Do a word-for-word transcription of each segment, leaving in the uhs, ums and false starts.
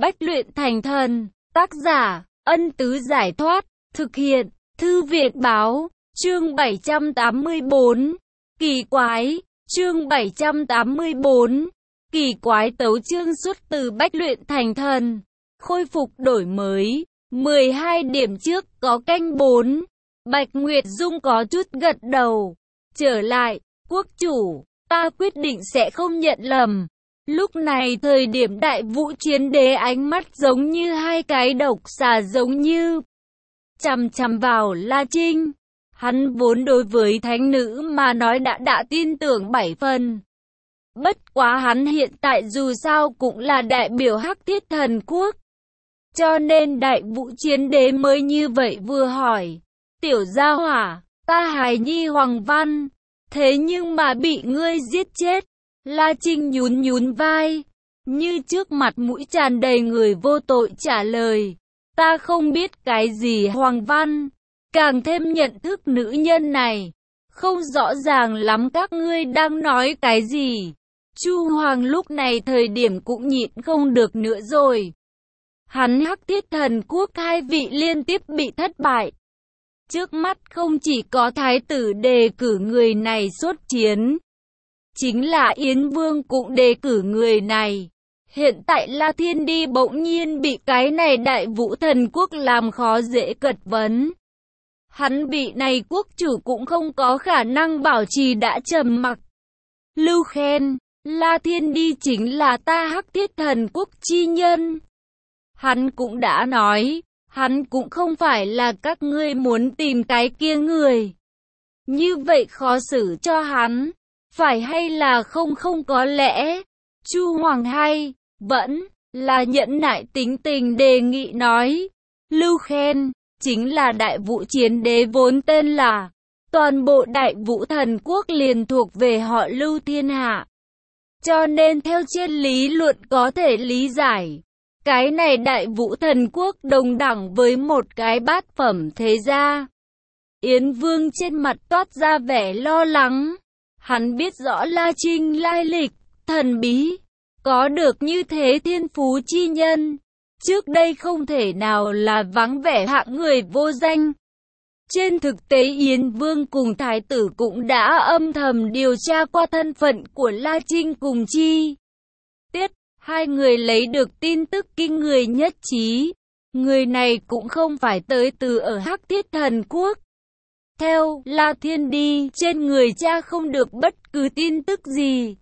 Bách luyện thành thần, tác giả, Ân Tứ Giải Thoát, thực hiện, Thư viện Báo, chương bảy trăm tám mươi tư, kỳ quái, chương bảy trăm tám mươi tư, kỳ quái tấu chương xuất từ Bách luyện thành thần, khôi phục đổi mới, mười hai điểm trước có canh bốn, Bạch Nguyệt Dung có chút gật đầu, trở lại, quốc chủ, ta quyết định sẽ không nhận lầm. Lúc này thời điểm Đại Vũ Chiến Đế ánh mắt giống như hai cái độc xà giống như chằm chằm vào La Trinh. Hắn vốn đối với thánh nữ mà nói đã đã tin tưởng bảy phần. Bất quá hắn hiện tại dù sao cũng là đại biểu Hắc Thiết Thần Quốc. Cho nên Đại Vũ Chiến Đế mới như vậy vừa hỏi. Tiểu gia hỏa, ta hài nhi Hoàng Văn, thế nhưng mà bị ngươi giết chết. La Trinh nhún nhún vai, như trước mặt mũi tràn đầy người vô tội trả lời. Ta không biết cái gì Hoàng Văn, càng thêm nhận thức nữ nhân này. Không rõ ràng lắm các ngươi đang nói cái gì. Chu Hoàng lúc này thời điểm cũng nhịn không được nữa rồi. Hắn Hắc Thiết Thần Quốc hai vị liên tiếp bị thất bại. Trước mắt không chỉ có thái tử đề cử người này xuất chiến. Chính là Yến Vương cũng đề cử người này. Hiện tại La Thiên Đi bỗng nhiên bị cái này Đại Vũ Thần Quốc làm khó dễ cật vấn. Hắn bị này quốc chủ cũng không có khả năng bảo trì đã trầm mặc. Lưu khen, La Thiên Đi chính là ta Hắc Thiết Thần Quốc chi nhân. Hắn cũng đã nói, hắn cũng không phải là các ngươi muốn tìm cái kia người. Như vậy khó xử cho hắn. Phải hay là không không có lẽ, Chu Hoàng hay, vẫn, là nhẫn nại tính tình đề nghị nói. Lưu khen, chính là Đại Vũ Chiến Đế vốn tên là, toàn bộ Đại Vũ Thần Quốc liền thuộc về họ Lưu thiên hạ. Cho nên theo trên lý luận có thể lý giải, cái này Đại Vũ Thần Quốc đồng đẳng với một cái bát phẩm thế gia. Yến Vương trên mặt toát ra vẻ lo lắng. Hắn biết rõ La Trinh lai lịch, thần bí, có được như thế thiên phú chi nhân. Trước đây không thể nào là vắng vẻ hạng người vô danh. Trên thực tế Yến Vương cùng Thái tử cũng đã âm thầm điều tra qua thân phận của La Trinh cùng Chi Tiết. Hai người lấy được tin tức kinh người nhất trí. Người này cũng không phải tới từ ở Hắc Thiết Thần Quốc. Theo La Thiên Đi, trên người cha không được bất cứ tin tức gì.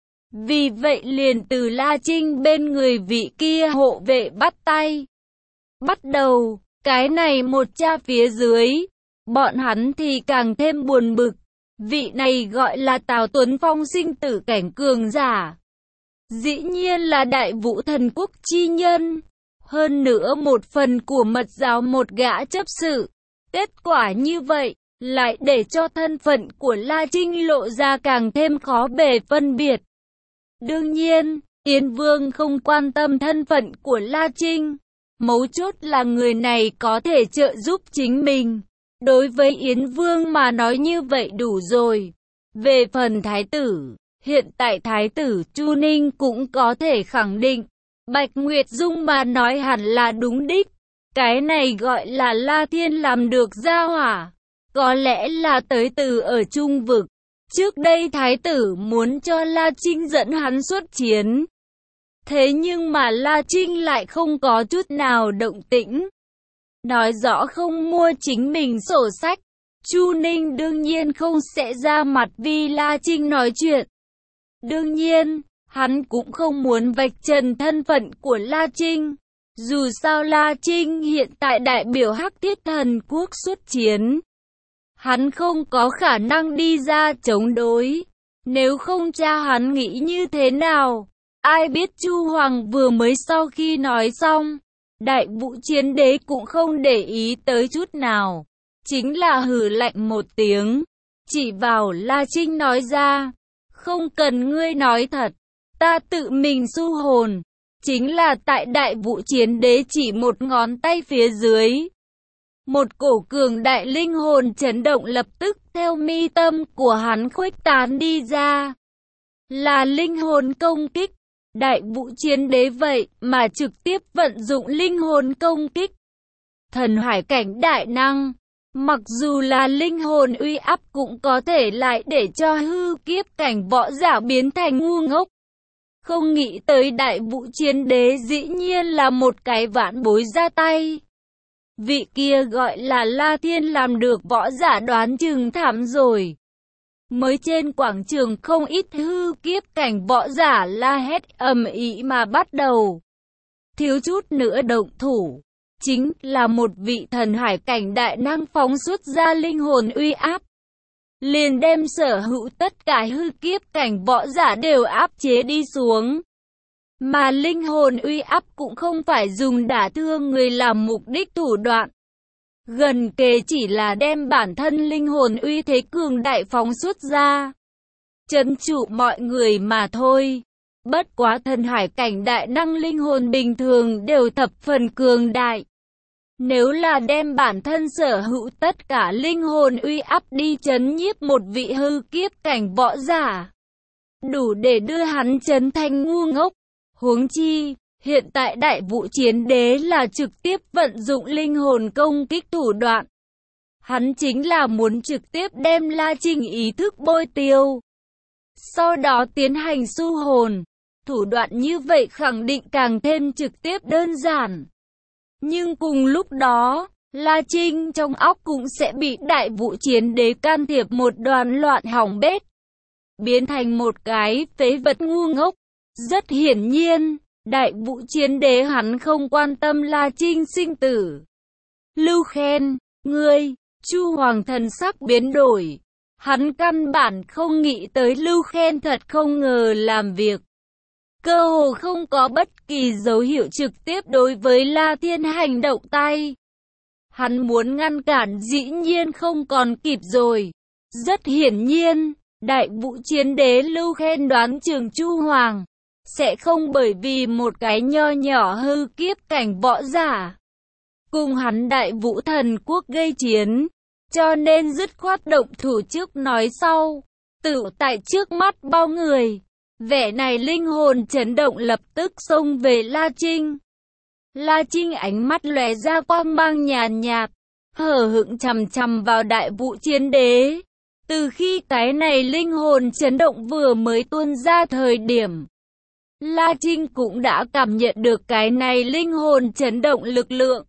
Vì vậy liền từ La Trinh bên người vị kia hộ vệ bắt tay. Bắt đầu, cái này một cha phía dưới, bọn hắn thì càng thêm buồn bực. Vị này gọi là Tào Tuấn Phong sinh tử cảnh cường giả. Dĩ nhiên là Đại Vũ Thần Quốc chi nhân. Hơn nữa một phần của mật giáo một gã chấp sự. Kết quả như vậy lại để cho thân phận của La Trinh lộ ra càng thêm khó bề phân biệt. Đương nhiên, Yến Vương không quan tâm thân phận của La Trinh. Mấu chốt là người này có thể trợ giúp chính mình. Đối với Yến Vương mà nói như vậy đủ rồi. Về phần Thái tử, hiện tại Thái tử Chu Ninh cũng có thể khẳng định. Bạch Nguyệt Dung mà nói hẳn là đúng đích. Cái này gọi là La Thiên làm được gia hỏa. Có lẽ là tới từ ở Trung Vực. Trước đây Thái tử muốn cho La Trinh dẫn hắn xuất chiến. Thế nhưng mà La Trinh lại không có chút nào động tĩnh. Nói rõ không mua chính mình sổ sách. Chu Ninh đương nhiên không sẽ ra mặt vì La Trinh nói chuyện. Đương nhiên, hắn cũng không muốn vạch trần thân phận của La Trinh. Dù sao La Trinh hiện tại đại biểu Hắc Thiết Thần Quốc xuất chiến. Hắn không có khả năng đi ra chống đối. Nếu không cha hắn nghĩ như thế nào? Ai biết Chu Hoàng vừa mới sau khi nói xong. Đại Vũ Chiến Đế cũng không để ý tới chút nào. Chính là hừ lạnh một tiếng. Chỉ vào La Trinh nói ra. Không cần ngươi nói thật. Ta tự mình su hồn. Chính là tại Đại Vũ Chiến Đế chỉ một ngón tay phía dưới. Một cổ cường đại linh hồn chấn động lập tức theo mi tâm của hắn khuếch tán đi ra. Là linh hồn công kích. Đại Vũ Chiến Đế vậy mà trực tiếp vận dụng linh hồn công kích. Thần hải cảnh đại năng, mặc dù là linh hồn uy áp cũng có thể lại để cho hư kiếp cảnh võ giả biến thành ngu ngốc. Không nghĩ tới Đại Vũ Chiến Đế dĩ nhiên là một cái vạn bối ra tay. Vị kia gọi là La Thiên làm được võ giả đoán chừng thảm rồi. Mới trên quảng trường không ít hư kiếp cảnh võ giả la hét ầm ĩ mà bắt đầu. Thiếu chút nữa động thủ. Chính là một vị thần hải cảnh đại năng phóng xuất ra linh hồn uy áp. Liền đem sở hữu tất cả hư kiếp cảnh võ giả đều áp chế đi xuống. Mà linh hồn uy áp cũng không phải dùng đả thương người làm mục đích thủ đoạn. Gần kề chỉ là đem bản thân linh hồn uy thế cường đại phóng xuất ra. Trấn trụ mọi người mà thôi. Bất quá thần hải cảnh đại năng linh hồn bình thường đều thập phần cường đại. Nếu là đem bản thân sở hữu tất cả linh hồn uy áp đi trấn nhiếp một vị hư kiếp cảnh võ giả, đủ để đưa hắn trấn thành ngu ngốc. Huống chi, hiện tại Đại Vũ Chiến Đế là trực tiếp vận dụng linh hồn công kích thủ đoạn. Hắn chính là muốn trực tiếp đem La Trinh ý thức bôi tiêu. Sau đó tiến hành su hồn. Thủ đoạn như vậy khẳng định càng thêm trực tiếp đơn giản. Nhưng cùng lúc đó, La Trinh trong óc cũng sẽ bị Đại Vũ Chiến Đế can thiệp một đoàn loạn hỏng bét. Biến thành một cái phế vật ngu ngốc. Rất hiển nhiên, Đại Vũ Chiến Đế hắn không quan tâm La Trinh sinh tử. Lưu Khen, ngươi, Chu Hoàng thần sắc biến đổi. Hắn căn bản không nghĩ tới Lưu Khen thật không ngờ làm việc. Cơ hồ không có bất kỳ dấu hiệu trực tiếp đối với La Thiên hành động tay. Hắn muốn ngăn cản dĩ nhiên không còn kịp rồi. Rất hiển nhiên, Đại Vũ Chiến Đế Lưu Khen đoán chừng Chu Hoàng sẽ không bởi vì một cái nho nhỏ hư kiếp cảnh võ giả cùng hắn Đại Vũ Thần Quốc gây chiến, cho nên dứt khoát động thủ trước nói sau, tự tại trước mắt bao người. Vẻ này linh hồn chấn động lập tức xông về La Trinh. La Trinh ánh mắt lóe ra quang mang nhàn nhạt, hờ hững chằm chằm vào Đại Vũ Chiến Đế. Từ khi cái này linh hồn chấn động vừa mới tuôn ra thời điểm, La Trinh cũng đã cảm nhận được cái này linh hồn chấn động lực lượng.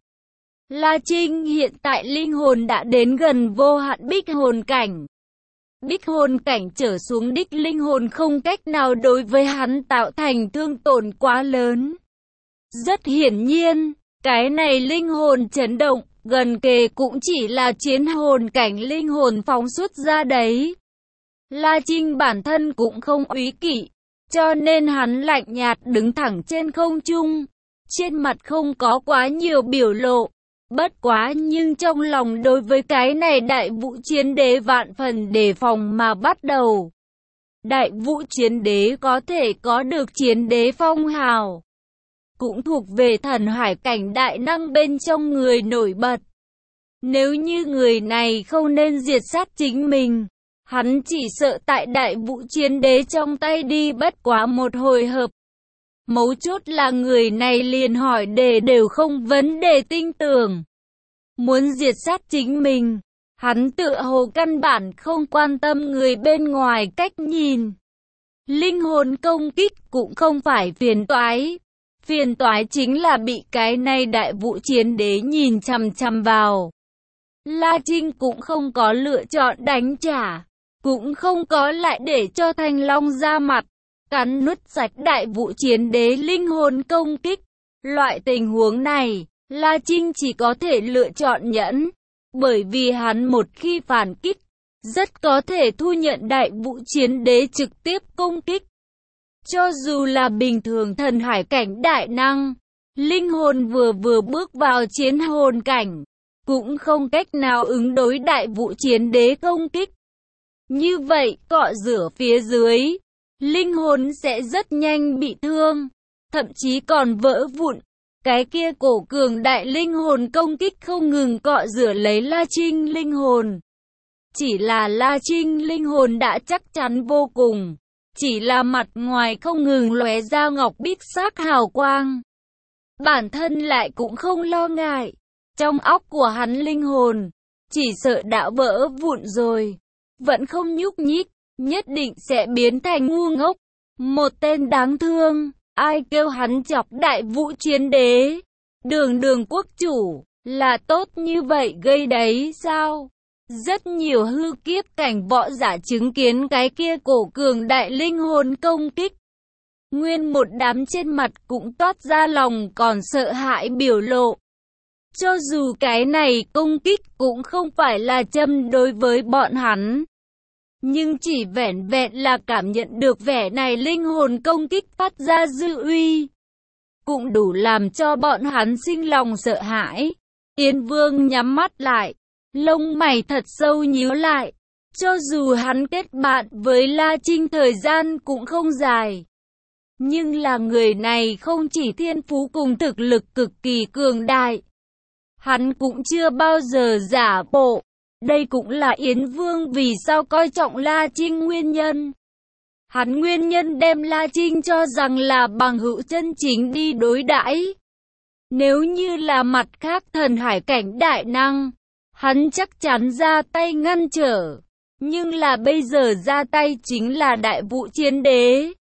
La Trinh hiện tại linh hồn đã đến gần vô hạn bích hồn cảnh. Bích hồn cảnh trở xuống đích linh hồn không cách nào đối với hắn tạo thành thương tổn quá lớn. Rất hiển nhiên, cái này linh hồn chấn động, gần kề cũng chỉ là chiến hồn cảnh linh hồn phóng xuất ra đấy. La Trinh bản thân cũng không úy kỵ, cho nên hắn lạnh nhạt đứng thẳng trên không trung, trên mặt không có quá nhiều biểu lộ. Bất quá nhưng trong lòng đối với cái này Đại Vũ Chiến Đế vạn phần đề phòng mà bắt đầu. Đại Vũ Chiến Đế có thể có được Chiến Đế phong hào, cũng thuộc về thần hải cảnh đại năng bên trong người nổi bật. Nếu như người này không nên diệt sát chính mình, hắn chỉ sợ tại Đại Vũ Chiến Đế trong tay đi bất quá một hồi hợp. Mấu chốt là người này liền hỏi đề đều không vấn đề tin tưởng. Muốn diệt sát chính mình, hắn tựa hồ căn bản không quan tâm người bên ngoài cách nhìn. Linh hồn công kích cũng không phải phiền toái. Phiền toái chính là bị cái này Đại Vũ Chiến Đế nhìn chằm chằm vào. La Trinh cũng không có lựa chọn đánh trả, cũng không có lại để cho Thanh Long ra mặt, cắn nuốt sạch Đại Vũ Chiến Đế linh hồn công kích. Loại tình huống này, La Trinh chỉ có thể lựa chọn nhẫn, bởi vì hắn một khi phản kích, rất có thể thu nhận Đại Vũ Chiến Đế trực tiếp công kích. Cho dù là bình thường thần hải cảnh đại năng, linh hồn vừa vừa bước vào chiến hồn cảnh, cũng không cách nào ứng đối Đại Vũ Chiến Đế công kích. Như vậy, cọ rửa phía dưới, linh hồn sẽ rất nhanh bị thương, thậm chí còn vỡ vụn. Cái kia cổ cường đại linh hồn công kích không ngừng cọ rửa lấy La Trinh linh hồn. Chỉ là La Trinh linh hồn đã chắc chắn vô cùng, chỉ là mặt ngoài không ngừng lóe ra ngọc bích sắc hào quang. Bản thân lại cũng không lo ngại, trong óc của hắn linh hồn, chỉ sợ đã vỡ vụn rồi, vẫn không nhúc nhích, nhất định sẽ biến thành ngu ngốc, một tên đáng thương, ai kêu hắn chọc Đại Vũ Chiến Đế, Đường Đường quốc chủ, là tốt như vậy gây đấy sao? Rất nhiều hư kiếp cảnh võ giả chứng kiến cái kia cổ cường đại linh hồn công kích. Nguyên một đám trên mặt cũng toát ra lòng còn sợ hãi biểu lộ. Cho dù cái này công kích cũng không phải là châm đối với bọn hắn. Nhưng chỉ vẻn vẹn là cảm nhận được vẻ này linh hồn công kích phát ra dư uy, cũng đủ làm cho bọn hắn sinh lòng sợ hãi. Yên Vương nhắm mắt lại, lông mày thật sâu nhíu lại. Cho dù hắn kết bạn với La Trinh thời gian cũng không dài, nhưng là người này không chỉ thiên phú cùng thực lực cực kỳ cường đại, hắn cũng chưa bao giờ giả bộ. Đây cũng là Yến Vương vì sao coi trọng La Trinh nguyên nhân. Hắn nguyên nhân đem La Trinh cho rằng là bằng hữu chân chính đi đối đãi. Nếu như là mặt khác thần hải cảnh đại năng, hắn chắc chắn ra tay ngăn trở. Nhưng là bây giờ ra tay chính là Đại Vũ Chiến Đế.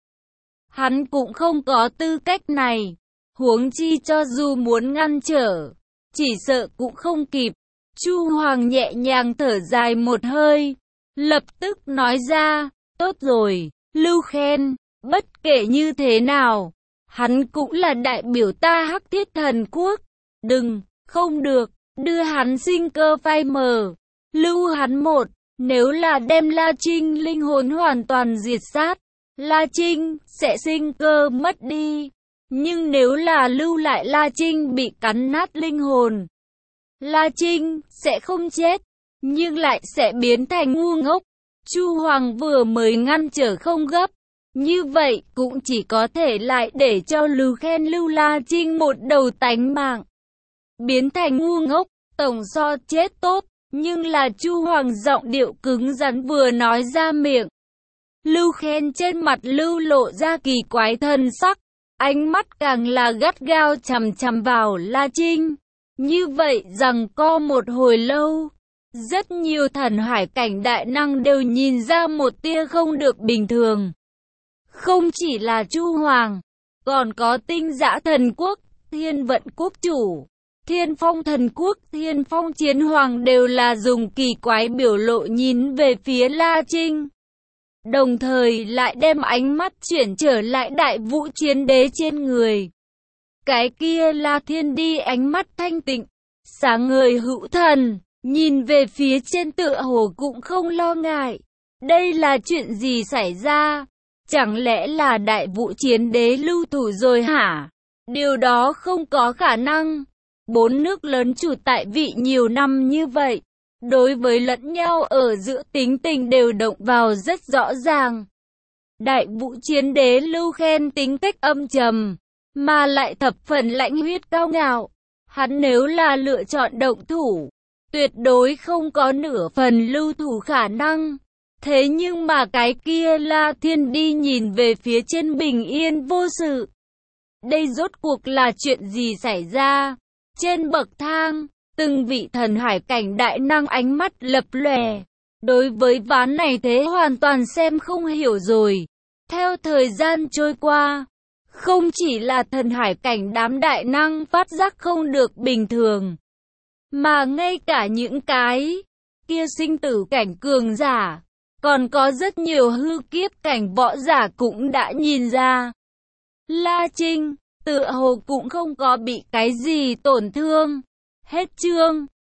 Hắn cũng không có tư cách này. Huống chi cho dù muốn ngăn trở, chỉ sợ cũng không kịp. Chu Hoàng nhẹ nhàng thở dài một hơi, lập tức nói ra, tốt rồi, Lưu Khen, bất kể như thế nào, hắn cũng là đại biểu ta Hắc Thiết Thần Quốc. Đừng, không được, đưa hắn sinh cơ phai mờ, lưu hắn một. Nếu là đem La Trinh linh hồn hoàn toàn diệt sát, La Trinh sẽ sinh cơ mất đi. Nhưng nếu là lưu lại La Trinh bị cắn nát linh hồn, La Trinh sẽ không chết, nhưng lại sẽ biến thành ngu ngốc. Chu Hoàng vừa mới ngăn trở không gấp, như vậy cũng chỉ có thể lại để cho Lưu Khen lưu La Trinh một đầu tánh mạng. Biến thành ngu ngốc, tổng so chết tốt. Nhưng là Chu Hoàng giọng điệu cứng rắn vừa nói ra miệng, Lưu Khen trên mặt lưu lộ ra kỳ quái thần sắc, ánh mắt càng là gắt gao chằm chằm vào La Trinh. Như vậy rằng co một hồi lâu, rất nhiều thần hải cảnh đại năng đều nhìn ra một tia không được bình thường. Không chỉ là Chu Hoàng, còn có Tinh Dã Thần Quốc, Thiên Vận Quốc chủ, Thiên Phong Thần Quốc, Thiên Phong Chiến Hoàng đều là dùng kỳ quái biểu lộ nhìn về phía La Trinh. Đồng thời lại đem ánh mắt chuyển trở lại Đại Vũ Chiến Đế trên người. Cái kia là thiên đi ánh mắt thanh tịnh, sáng ngời hữu thần, nhìn về phía trên tựa hồ cũng không lo ngại. Đây là chuyện gì xảy ra? Chẳng lẽ là Đại Vũ Chiến Đế lưu thủ rồi hả? Điều đó không có khả năng. Bốn nước lớn chủ tại vị nhiều năm như vậy, đối với lẫn nhau ở giữa tính tình đều động vào rất rõ ràng. Đại Vũ Chiến Đế Lưu Khen tính cách âm trầm, mà lại thập phần lãnh huyết cao ngạo. Hắn nếu là lựa chọn động thủ, tuyệt đối không có nửa phần lưu thủ khả năng. Thế nhưng mà cái kia La Thiên đi nhìn về phía trên bình yên vô sự. Đây rốt cuộc là chuyện gì xảy ra? Trên bậc thang, từng vị thần hải cảnh đại năng ánh mắt lập lòe. Đối với ván này thế hoàn toàn xem không hiểu rồi. Theo thời gian trôi qua, không chỉ là thần hải cảnh đám đại năng phát giác không được bình thường, mà ngay cả những cái kia sinh tử cảnh cường giả, còn có rất nhiều hư kiếp cảnh võ giả cũng đã nhìn ra. La Trinh tựa hồ cũng không có bị cái gì tổn thương. Hết chương.